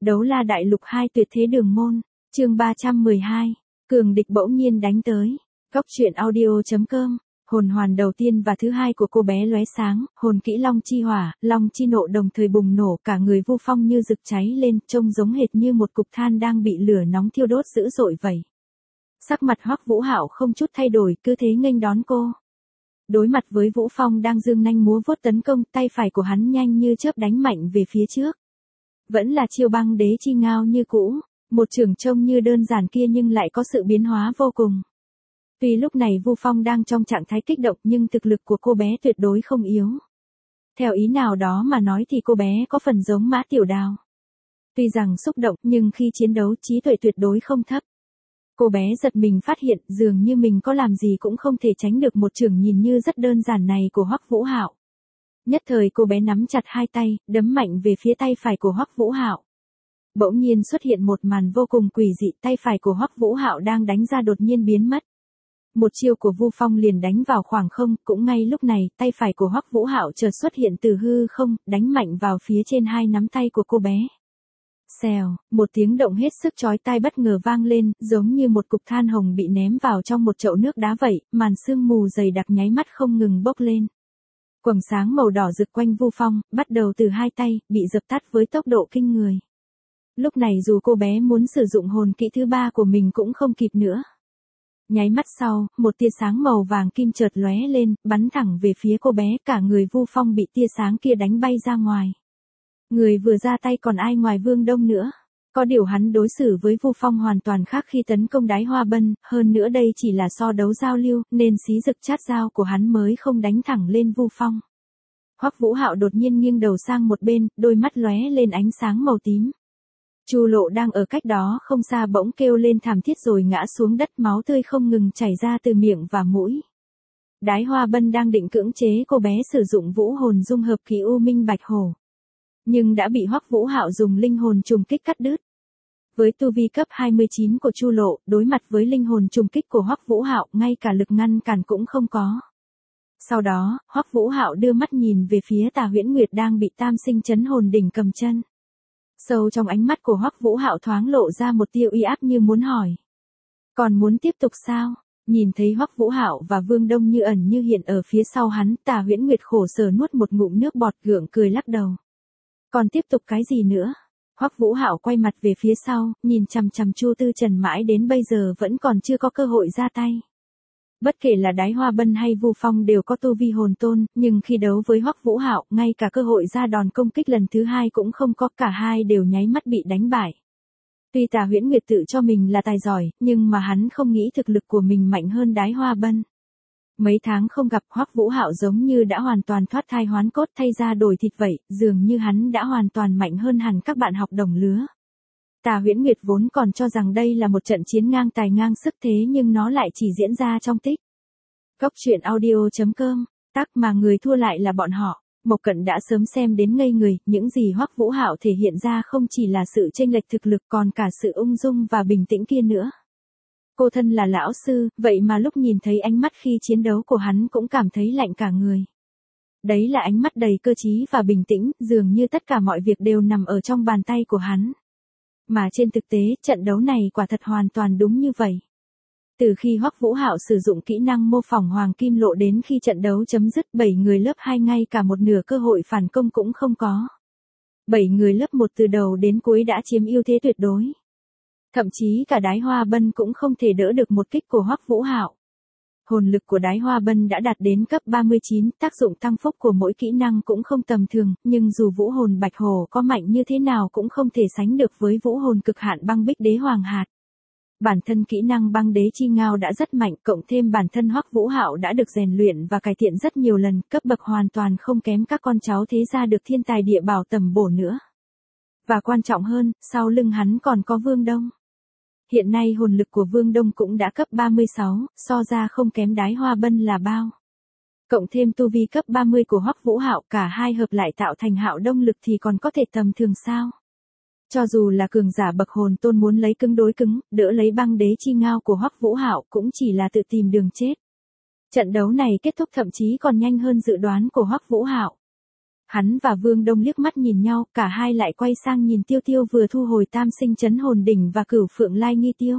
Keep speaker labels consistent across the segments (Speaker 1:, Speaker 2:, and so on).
Speaker 1: Đấu la đại lục 2 tuyệt thế đường môn, chương 312, cường địch bỗng nhiên đánh tới. Góc truyện audio.com, hồn hoàn đầu tiên và thứ hai của cô bé lóe sáng, hồn kỹ long chi hỏa, long chi nộ đồng thời bùng nổ, cả người Vu Phong như rực cháy lên, trông giống hệt như một cục than đang bị lửa nóng thiêu đốt dữ dội vậy. Sắc mặt Hoắc Vũ Hạo không chút thay đổi, cứ thế nghênh đón cô. Đối mặt với Vũ Phong đang giương nanh múa vuốt tấn công, tay phải của hắn nhanh như chớp đánh mạnh về phía trước. Vẫn là chiêu băng đế chi ngao như cũ, một chưởng trông như đơn giản kia nhưng lại có sự biến hóa vô cùng. Tuy lúc này Vu Phong đang trong trạng thái kích động nhưng thực lực của cô bé tuyệt đối không yếu. Theo ý nào đó mà nói thì cô bé có phần giống Mã Tiểu Đào. Tuy rằng xúc động nhưng khi chiến đấu trí tuệ tuyệt đối không thấp. Cô bé giật mình phát hiện dường như mình có làm gì cũng không thể tránh được một chưởng nhìn như rất đơn giản này của Hoắc Vũ Hạo. Nhất thời cô bé nắm chặt hai tay, đấm mạnh về phía tay phải của Hoắc Vũ Hạo. Bỗng nhiên xuất hiện một màn vô cùng quỷ dị, tay phải của Hoắc Vũ Hạo đang đánh ra đột nhiên biến mất. Một chiêu của Vu Phong liền đánh vào khoảng không, cũng ngay lúc này, tay phải của Hoắc Vũ Hạo chợt xuất hiện từ hư không, đánh mạnh vào phía trên hai nắm tay của cô bé. Xèo, một tiếng động hết sức chói tai bất ngờ vang lên, giống như một cục than hồng bị ném vào trong một chậu nước đá vậy, màn sương mù dày đặc nháy mắt không ngừng bốc lên. Quầng sáng màu đỏ rực quanh Vu Phong, bắt đầu từ hai tay, bị dập tắt với tốc độ kinh người. Lúc này dù cô bé muốn sử dụng hồn kỹ thứ ba của mình cũng không kịp nữa. Nháy mắt sau, một tia sáng màu vàng kim chợt lóe lên, bắn thẳng về phía cô bé, cả người Vu Phong bị tia sáng kia đánh bay ra ngoài. Người vừa ra tay còn ai ngoài Vương Đông nữa. Có điều hắn đối xử với Vu Phong hoàn toàn khác khi tấn công Đái Hoa Bân, hơn nữa đây chỉ là so đấu giao lưu, nên xí rực chát dao của hắn mới không đánh thẳng lên Vu Phong. Hoắc Vũ Hạo đột nhiên nghiêng đầu sang một bên, đôi mắt lóe lên ánh sáng màu tím. Chu Lộ đang ở cách đó không xa bỗng kêu lên thảm thiết rồi ngã xuống đất, máu tươi không ngừng chảy ra từ miệng và mũi. Đái Hoa Bân đang định cưỡng chế cô bé sử dụng vũ hồn dung hợp khí U Minh Bạch Hổ, nhưng đã bị Hoắc Vũ Hạo dùng linh hồn trùng kích cắt đứt. Với tu vi cấp 29 của Chu Lộ, đối mặt với linh hồn trùng kích của Hoắc Vũ Hạo, ngay cả lực ngăn cản cũng không có. Sau đó, Hoắc Vũ Hạo đưa mắt nhìn về phía Tà Huyễn Nguyệt đang bị Tam Sinh Chấn Hồn Đỉnh cầm chân. Sâu trong ánh mắt của Hoắc Vũ Hạo thoáng lộ ra một tia uy áp như muốn hỏi: "Còn muốn tiếp tục sao?" Nhìn thấy Hoắc Vũ Hạo và Vương Đông như ẩn như hiện ở phía sau hắn, Tà Huyễn Nguyệt khổ sở nuốt một ngụm nước bọt, gượng cười lắc đầu. "Còn tiếp tục cái gì nữa?" Hoắc Vũ Hạo quay mặt về phía sau, nhìn chằm chằm Chu Tư Trần mãi đến bây giờ vẫn còn chưa có cơ hội ra tay. Bất kể là Đái Hoa Bân hay Vu Phong đều có tu vi hồn tôn, nhưng khi đấu với Hoắc Vũ Hạo, ngay cả cơ hội ra đòn công kích lần thứ hai cũng không có, cả hai đều nháy mắt bị đánh bại. Tuy Tà Huyễn Nguyệt tự cho mình là tài giỏi, nhưng mà hắn không nghĩ thực lực của mình mạnh hơn Đái Hoa Bân. Mấy tháng không gặp, Hoắc Vũ Hạo giống như đã hoàn toàn thoát thai hoán cốt, thay da đổi thịt vậy, dường như hắn đã hoàn toàn mạnh hơn hẳn các bạn học đồng lứa. Tà Huyễn Nguyệt vốn còn cho rằng đây là một trận chiến ngang tài ngang sức, thế nhưng nó lại chỉ diễn ra trong tích. Góc truyện audio.com, tác mà người thua lại là bọn họ. Mộc Cận đã sớm xem đến ngây người, những gì Hoắc Vũ Hạo thể hiện ra không chỉ là sự chênh lệch thực lực còn cả sự ung dung và bình tĩnh kia nữa. Cô thân là lão sư, vậy mà lúc nhìn thấy ánh mắt khi chiến đấu của hắn cũng cảm thấy lạnh cả người. Đấy là ánh mắt đầy cơ trí và bình tĩnh, dường như tất cả mọi việc đều nằm ở trong bàn tay của hắn. Mà trên thực tế, trận đấu này quả thật hoàn toàn đúng như vậy. Từ khi Hoắc Vũ Hạo sử dụng kỹ năng mô phỏng Hoàng Kim Lộ đến khi trận đấu chấm dứt, 7 người lớp 2 ngay cả một nửa cơ hội phản công cũng không có. 7 người lớp 1 từ đầu đến cuối đã chiếm ưu thế tuyệt đối. Thậm chí cả Đái Hoa Bân cũng không thể đỡ được một kích của Hoắc Vũ Hạo. Hồn lực của Đái Hoa Bân đã đạt đến cấp 39, tác dụng tăng phúc của mỗi kỹ năng cũng không tầm thường, nhưng dù vũ hồn Bạch Hổ có mạnh như thế nào cũng không thể sánh được với vũ hồn cực hạn băng bích đế hoàng hạt. Bản thân kỹ năng băng đế chi ngao đã rất mạnh, cộng thêm bản thân Hoắc Vũ Hạo đã được rèn luyện và cải thiện rất nhiều lần, cấp bậc hoàn toàn không kém các con cháu thế gia được thiên tài địa bảo tầm bổ nữa. Và quan trọng hơn, sau lưng hắn còn có Vương Đông. Hiện nay hồn lực của Vương Đông cũng đã cấp 36, so ra không kém Đái Hoa Bân là bao. Cộng thêm tu vi cấp 30 của Hoắc Vũ Hạo, cả hai hợp lại tạo thành Hạo Đông lực thì còn có thể tầm thường sao? Cho dù là cường giả bậc hồn tôn muốn lấy cứng đối cứng, đỡ lấy băng đế chi ngao của Hoắc Vũ Hạo cũng chỉ là tự tìm đường chết. Trận đấu này kết thúc thậm chí còn nhanh hơn dự đoán của Hoắc Vũ Hạo. Hắn và Vương Đông liếc mắt nhìn nhau, cả hai lại quay sang nhìn Tiêu Tiêu vừa thu hồi tam sinh chấn hồn đỉnh và Cửu Phượng Lai Nghi Tiêu.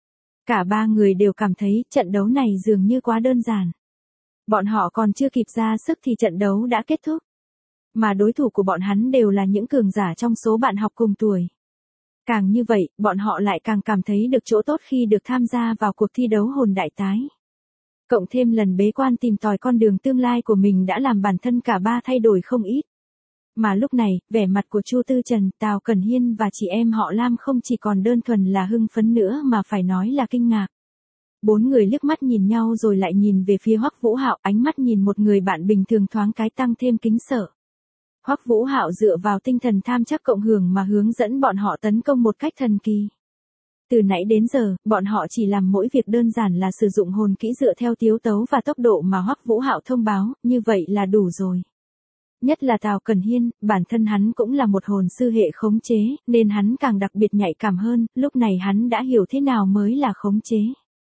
Speaker 1: Cả ba người đều cảm thấy trận đấu này dường như quá đơn giản. Bọn họ còn chưa kịp ra sức thì trận đấu đã kết thúc. Mà đối thủ của bọn hắn đều là những cường giả trong số bạn học cùng tuổi. Càng như vậy, bọn họ lại càng cảm thấy được chỗ tốt khi được tham gia vào cuộc thi đấu hồn đại tái. Cộng thêm lần bế quan tìm tòi con đường tương lai của mình đã làm bản thân cả ba thay đổi không ít. Mà lúc này, vẻ mặt của Chu Tư Trần, Tào Cẩn Hiên và chị em họ Lam không chỉ còn đơn thuần là hưng phấn nữa mà phải nói là kinh ngạc. Bốn người liếc mắt nhìn nhau rồi lại nhìn về phía Hoắc Vũ Hạo, ánh mắt nhìn một người bạn bình thường thoáng cái tăng thêm kính sợ. Hoắc Vũ Hạo dựa vào tinh thần tham chắc cộng hưởng mà hướng dẫn bọn họ tấn công một cách thần kỳ. Từ nãy đến giờ, bọn họ chỉ làm mỗi việc đơn giản là sử dụng hồn kỹ dựa theo tiếu tấu và tốc độ mà Hoắc Vũ Hạo thông báo, như vậy là đủ rồi. Nhất là Tào Cẩn Hiên, bản thân hắn cũng là một hồn sư hệ khống chế, nên hắn càng đặc biệt nhạy cảm hơn, lúc này hắn đã hiểu thế nào mới là khống chế.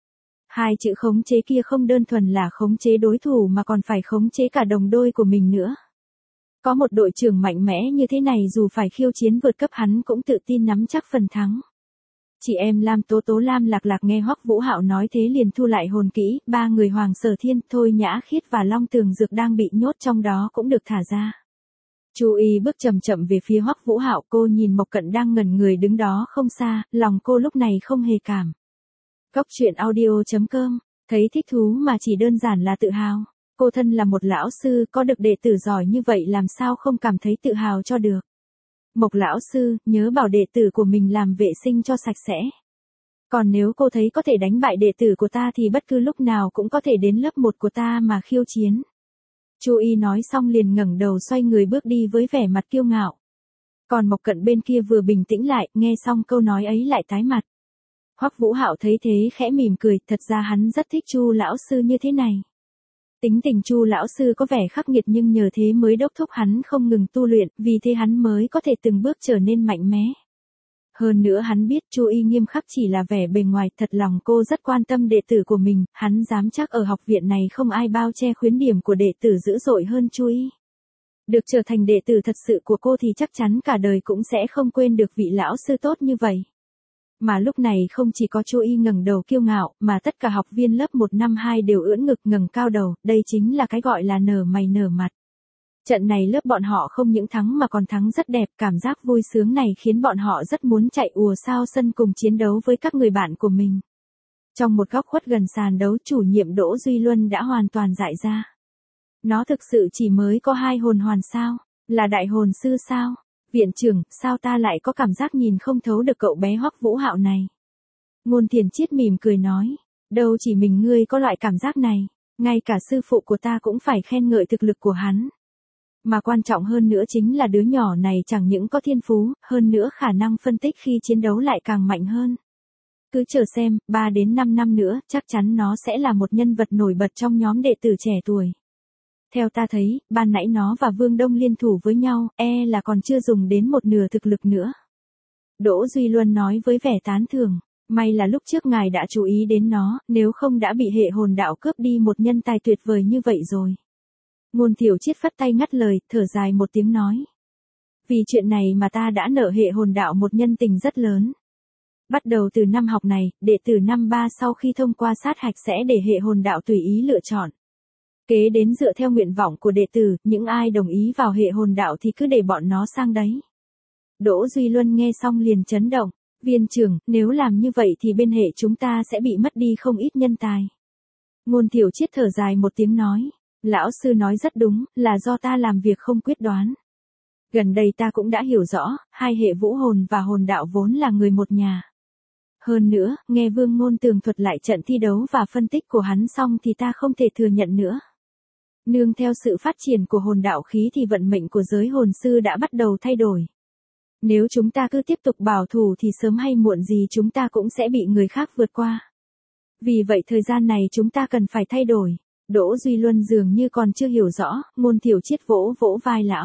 Speaker 1: Hai chữ khống chế kia không đơn thuần là khống chế đối thủ mà còn phải khống chế cả đồng đôi của mình nữa. Có một đội trưởng mạnh mẽ như thế này dù phải khiêu chiến vượt cấp hắn cũng tự tin nắm chắc phần thắng. Chị em Lam Tố Tố Lam Lạc Lạc nghe Hoắc Vũ Hạo nói thế liền thu lại hồn kỹ, ba người Hoàng Sở Thiên, Thôi Nhã Khiết và Long Tường Dược đang bị nhốt trong đó cũng được thả ra. Chu Y bước chậm chậm về phía Hoắc Vũ Hạo, cô nhìn Mộc Cận đang ngẩn người đứng đó không xa, lòng cô lúc này không hề cảm. Góc truyện audio.com, thấy thích thú mà chỉ đơn giản là tự hào. Cô thân là một lão sư, có được đệ tử giỏi như vậy làm sao không cảm thấy tự hào cho được. Mộc lão sư, nhớ bảo đệ tử của mình làm vệ sinh cho sạch sẽ. Còn nếu cô thấy có thể đánh bại đệ tử của ta thì bất cứ lúc nào cũng có thể đến lớp 1 của ta mà khiêu chiến. Chu Y nói xong liền ngẩng đầu xoay người bước đi với vẻ mặt kiêu ngạo. Còn Mộc Cận bên kia vừa bình tĩnh lại, nghe xong câu nói ấy lại tái mặt. Hoắc Vũ Hạo thấy thế khẽ mỉm cười, thật ra hắn rất thích Chu lão sư như thế này. Tính tình Chu lão sư có vẻ khắc nghiệt nhưng nhờ thế mới đốc thúc hắn không ngừng tu luyện, vì thế hắn mới có thể từng bước trở nên mạnh mẽ. Hơn nữa hắn biết Chu Y nghiêm khắc chỉ là vẻ bề ngoài, thật lòng cô rất quan tâm đệ tử của mình, hắn dám chắc ở học viện này không ai bao che khuyết điểm của đệ tử dữ dội hơn Chu Y. Được trở thành đệ tử thật sự của cô thì chắc chắn cả đời cũng sẽ không quên được vị lão sư tốt như vậy. Mà lúc này không chỉ có Chu Y ngẩng đầu kiêu ngạo, mà tất cả học viên lớp 1 năm 2 đều ưỡn ngực ngẩng cao đầu, đây chính là cái gọi là nở mày nở mặt. Trận này lớp bọn họ không những thắng mà còn thắng rất đẹp, cảm giác vui sướng này khiến bọn họ rất muốn chạy ùa sao sân cùng chiến đấu với các người bạn của mình. Trong một góc khuất gần sàn đấu, chủ nhiệm Đỗ Duy Luân đã hoàn toàn dại ra. Nó thực sự chỉ mới có 2 hồn hoàn sao? Là đại hồn sư sao? Viện trưởng, sao ta lại có cảm giác nhìn không thấu được cậu bé Hoắc Vũ Hạo này? Ngôn Thiền Chiết mỉm cười nói, đâu chỉ mình ngươi có loại cảm giác này, ngay cả sư phụ của ta cũng phải khen ngợi thực lực của hắn. Mà quan trọng hơn nữa chính là đứa nhỏ này chẳng những có thiên phú, hơn nữa khả năng phân tích khi chiến đấu lại càng mạnh hơn. Cứ chờ xem, 3 đến 5 năm nữa, chắc chắn nó sẽ là một nhân vật nổi bật trong nhóm đệ tử trẻ tuổi. Theo ta thấy, ban nãy nó và Vương Đông liên thủ với nhau, là còn chưa dùng đến một nửa thực lực nữa. Đỗ Duy Luân nói với vẻ tán thưởng, may là lúc trước ngài đã chú ý đến nó, nếu không đã bị hệ hồn đạo cướp đi một nhân tài tuyệt vời như vậy rồi. Ngôn Thiểu Chiết phất tay ngắt lời, thở dài một tiếng nói. Vì chuyện này mà ta đã nợ hệ hồn đạo một nhân tình rất lớn. Bắt đầu từ năm học này, đệ tử năm 3 sau khi thông qua sát hạch sẽ để hệ hồn đạo tùy ý lựa chọn. Kế đến dựa theo nguyện vọng của đệ tử, những ai đồng ý vào hệ hồn đạo thì cứ để bọn nó sang đấy. Đỗ Duy Luân nghe xong liền chấn động, viên trưởng, nếu làm như vậy thì bên hệ chúng ta sẽ bị mất đi không ít nhân tài. Ngôn Thiểu Chiết thở dài một tiếng nói, lão sư nói rất đúng, là do ta làm việc không quyết đoán. Gần đây ta cũng đã hiểu rõ, hai hệ vũ hồn và hồn đạo vốn là người một nhà. Hơn nữa, nghe Vương Ngôn tường thuật lại trận thi đấu và phân tích của hắn xong thì ta không thể thừa nhận nữa. Nương theo sự phát triển của hồn đạo khí thì vận mệnh của giới hồn sư đã bắt đầu thay đổi. Nếu chúng ta cứ tiếp tục bảo thủ thì sớm hay muộn gì chúng ta cũng sẽ bị người khác vượt qua. Vì vậy thời gian này chúng ta cần phải thay đổi. Đỗ Duy Luân dường như còn chưa hiểu rõ, Ngôn Thiểu Chiết vỗ vỗ vai lão.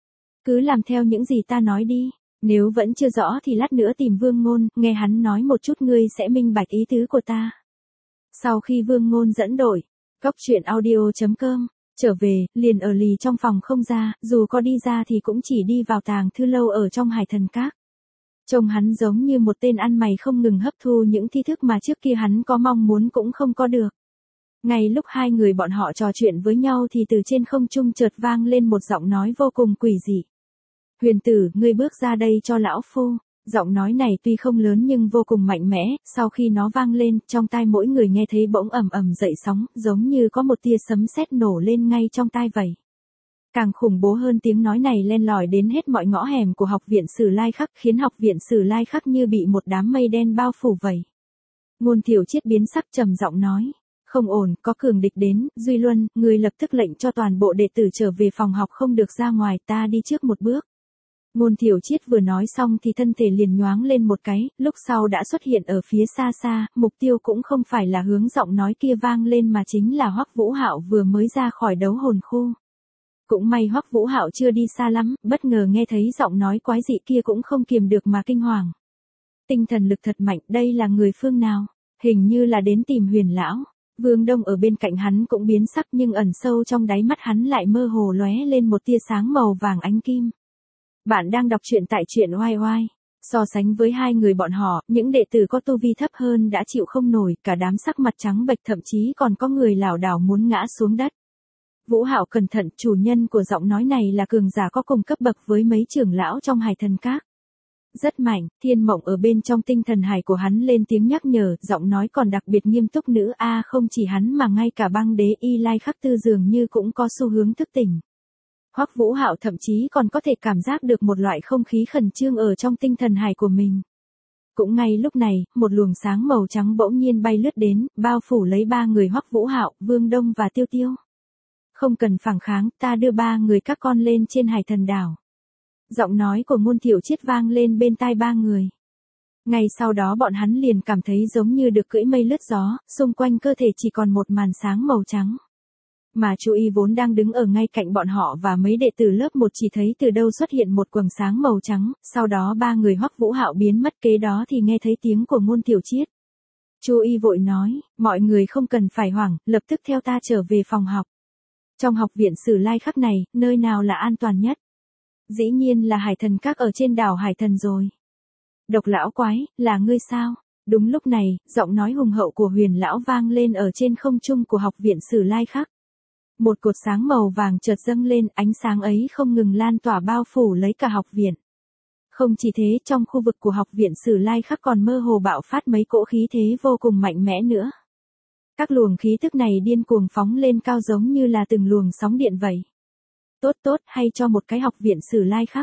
Speaker 1: Cứ làm theo những gì ta nói đi, nếu vẫn chưa rõ thì lát nữa tìm Vương Ngôn, nghe hắn nói một chút ngươi sẽ minh bạch ý tứ của ta. Sau khi Vương Ngôn dẫn đội, góc truyện audio.com Trở về, liền ở lì trong phòng không ra, dù có đi ra thì cũng chỉ đi vào tàng thư lâu ở trong Hải Thần Các. Trông hắn giống như một tên ăn mày không ngừng hấp thu những tri thức mà trước kia hắn có mong muốn cũng không có được. Ngay lúc hai người bọn họ trò chuyện với nhau thì từ trên không trung chợt vang lên một giọng nói vô cùng quỷ dị. Huyền tử, ngươi bước ra đây cho lão phu. Giọng nói này tuy không lớn nhưng vô cùng mạnh mẽ, sau khi nó vang lên, trong tai mỗi người nghe thấy bỗng ầm ầm dậy sóng, giống như có một tia sấm sét nổ lên ngay trong tai vậy. Càng khủng bố hơn, tiếng nói này len lỏi đến hết mọi ngõ hẻm của học viện Sử Lai Khắc, khiến học viện Sử Lai Khắc như bị một đám mây đen bao phủ vậy. Ngôn Thiểu Triết biến sắc trầm giọng nói, không ổn, có cường địch đến, Duy Luân, người lập tức lệnh cho toàn bộ đệ tử trở về phòng học không được ra ngoài, ta đi trước một bước. Ngôn Thiểu Triết vừa nói xong thì thân thể liền nhoáng lên một cái, lúc sau đã xuất hiện ở phía xa xa, mục tiêu cũng không phải là hướng giọng nói kia vang lên mà chính là Hoắc Vũ Hạo vừa mới ra khỏi đấu hồn khu. Cũng may Hoắc Vũ Hạo chưa đi xa lắm, bất ngờ nghe thấy giọng nói quái dị kia cũng không kiềm được mà kinh hoàng. Tinh thần lực thật mạnh, đây là người phương nào? Hình như là đến tìm Huyền lão. Vương Đông ở bên cạnh hắn cũng biến sắc nhưng ẩn sâu trong đáy mắt hắn lại mơ hồ lóe lên một tia sáng màu vàng ánh kim. Bạn đang đọc truyện tại truyện oai oai. So sánh với hai người bọn họ, những đệ tử có tu vi thấp hơn đã chịu không nổi, cả đám sắc mặt trắng bệch, thậm chí còn có người lảo đảo muốn ngã xuống đất. Vũ Hạo cẩn thận, chủ nhân của giọng nói này là cường giả có cùng cấp bậc với mấy trưởng lão trong Hải Thần Các. Rất mạnh, Thiên Mộng ở bên trong tinh thần hải của hắn lên tiếng nhắc nhở, giọng nói còn đặc biệt nghiêm túc nữ a, không chỉ hắn mà ngay cả băng đế Y Lai Khắc Tư dường như cũng có xu hướng thức tỉnh. Hoắc Vũ Hạo thậm chí còn có thể cảm giác được một loại không khí khẩn trương ở trong tinh thần hải của mình. Cũng ngay lúc này, một luồng sáng màu trắng bỗng nhiên bay lướt đến, bao phủ lấy ba người Hoắc Vũ Hạo, Vương Đông và Tiêu Tiêu. Không cần phản kháng, ta đưa ba người các con lên trên Hải Thần đảo. Giọng nói của Ngôn Thiểu Triết vang lên bên tai ba người. Ngay sau đó bọn hắn liền cảm thấy giống như được cưỡi mây lướt gió, xung quanh cơ thể chỉ còn một màn sáng màu trắng. Mà Chu Y vốn đang đứng ở ngay cạnh bọn họ và mấy đệ tử lớp 1 chỉ thấy từ đâu xuất hiện một quầng sáng màu trắng, sau đó ba người Hoắc Vũ Hạo biến mất, kế đó thì nghe thấy tiếng của Ngôn Thiểu Triết. Chu Y vội nói, mọi người không cần phải hoảng, lập tức theo ta trở về phòng học. Trong học viện Sử Lai Khắc này, nơi nào là an toàn nhất? Dĩ nhiên là Hải Thần Các ở trên đảo Hải Thần rồi. Độc lão quái, là ngươi sao? Đúng lúc này, giọng nói hùng hậu của Huyền lão vang lên ở trên không trung của học viện Sử Lai Khắc. Một cột sáng màu vàng chợt dâng lên, ánh sáng ấy không ngừng lan tỏa bao phủ lấy cả học viện. Không chỉ thế, trong khu vực của học viện Sử Lai Khắc còn mơ hồ bạo phát mấy cỗ khí thế vô cùng mạnh mẽ nữa. Các luồng khí tức này điên cuồng phóng lên cao giống như là từng luồng sóng điện vậy. Tốt tốt, hay cho một cái học viện Sử Lai Khắc.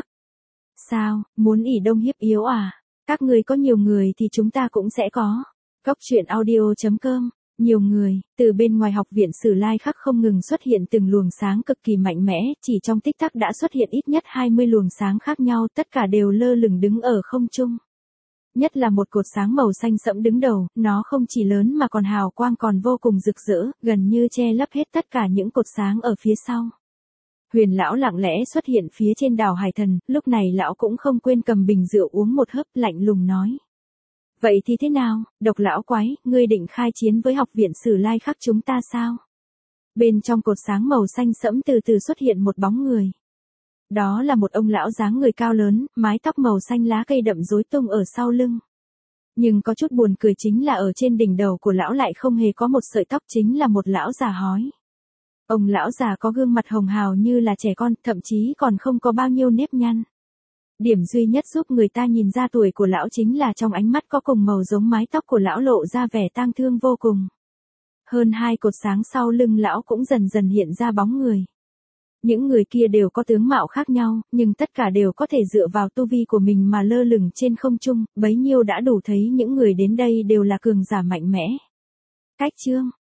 Speaker 1: Sao, muốn ỷ đông hiếp yếu à? Các người có nhiều người thì chúng ta cũng sẽ có. Góc truyện audio.com. Nhiều người, từ bên ngoài học viện Sử Lai Khắc không ngừng xuất hiện từng luồng sáng cực kỳ mạnh mẽ, chỉ trong tích tắc đã xuất hiện ít nhất 20 luồng sáng khác nhau, tất cả đều lơ lửng đứng ở không trung. Nhất là một cột sáng màu xanh sẫm đứng đầu, nó không chỉ lớn mà còn hào quang còn vô cùng rực rỡ, gần như che lấp hết tất cả những cột sáng ở phía sau. Huyền lão lặng lẽ xuất hiện phía trên đảo Hải Thần, lúc này lão cũng không quên cầm bình rượu uống một hớp, lạnh lùng nói. Vậy thì thế nào, độc lão quái, ngươi định khai chiến với học viện Sử Lai Khắc chúng ta sao? Bên trong cột sáng màu xanh sẫm từ từ xuất hiện một bóng người. Đó là một ông lão dáng người cao lớn, mái tóc màu xanh lá cây đậm rối tung ở sau lưng. Nhưng có chút buồn cười chính là ở trên đỉnh đầu của lão lại không hề có một sợi tóc, chính là một lão già hói. Ông lão già có gương mặt hồng hào như là trẻ con, thậm chí còn không có bao nhiêu nếp nhăn. Điểm duy nhất giúp người ta nhìn ra tuổi của lão chính là trong ánh mắt có cùng màu giống mái tóc của lão lộ ra vẻ tang thương vô cùng. Hơn 2 cột sáng sau lưng lão cũng dần dần hiện ra bóng người. Những người kia đều có tướng mạo khác nhau, nhưng tất cả đều có thể dựa vào tu vi của mình mà lơ lửng trên không trung, bấy nhiêu đã đủ thấy những người đến đây đều là cường giả mạnh mẽ. Cách chương